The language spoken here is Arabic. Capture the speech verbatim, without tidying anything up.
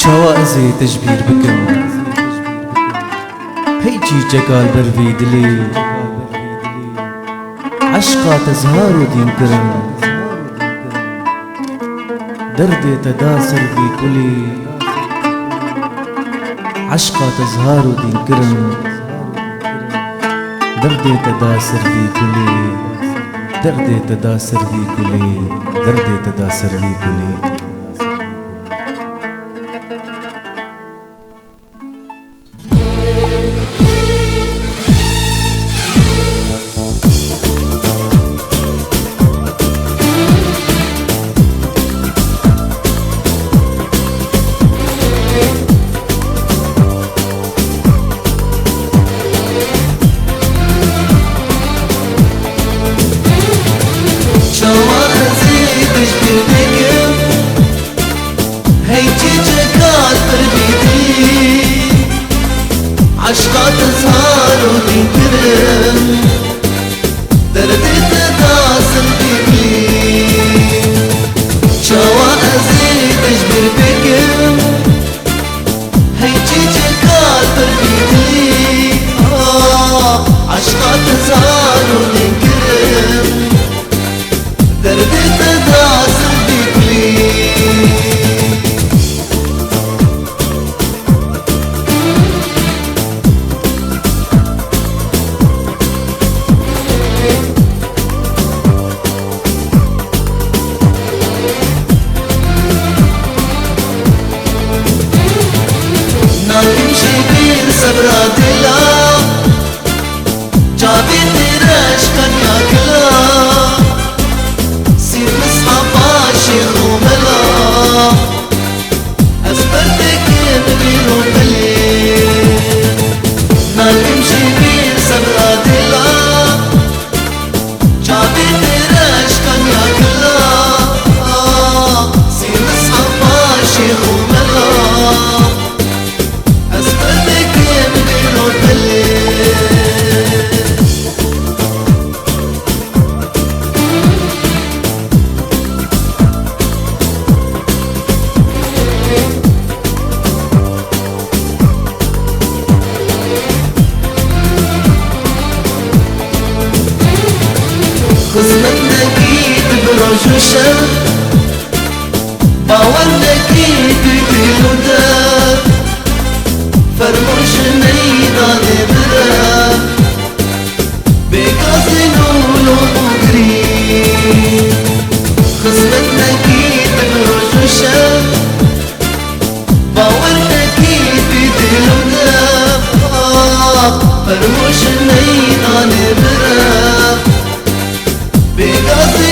شوازي تجبير بكم هيجي جقال برفي دلي عشقا تزهار ودين كرم دردي تداسر في كلي عشقا تزهار ودين كرم دردي تداسر في كلي دردي تداسر في كلي دردي تداسر في كلي عشقا تزهار ودين كرم دردي تداسر بيكلي شوا أزيد أجبر بكم هيجي جكال بربيتلي عشقا تزهار ودين كرم دردي تداسر بيكلي نمشي بين سبرات الله جابي ترش كان ياكلا سير مصحفا شيخ وملا أسبرتك بغيرو بلي نمشي بين سبرات الله جابي ترش كان ياكلا سير مصحفا شيخ وملا خصمت نكيت بروج وشر باور نكيت بيلودر فرموش ميدان برا بقاس نولو بقري خصمت نكيت بروج وشر باور نكيت بيلودر فرموش ميدان برا Because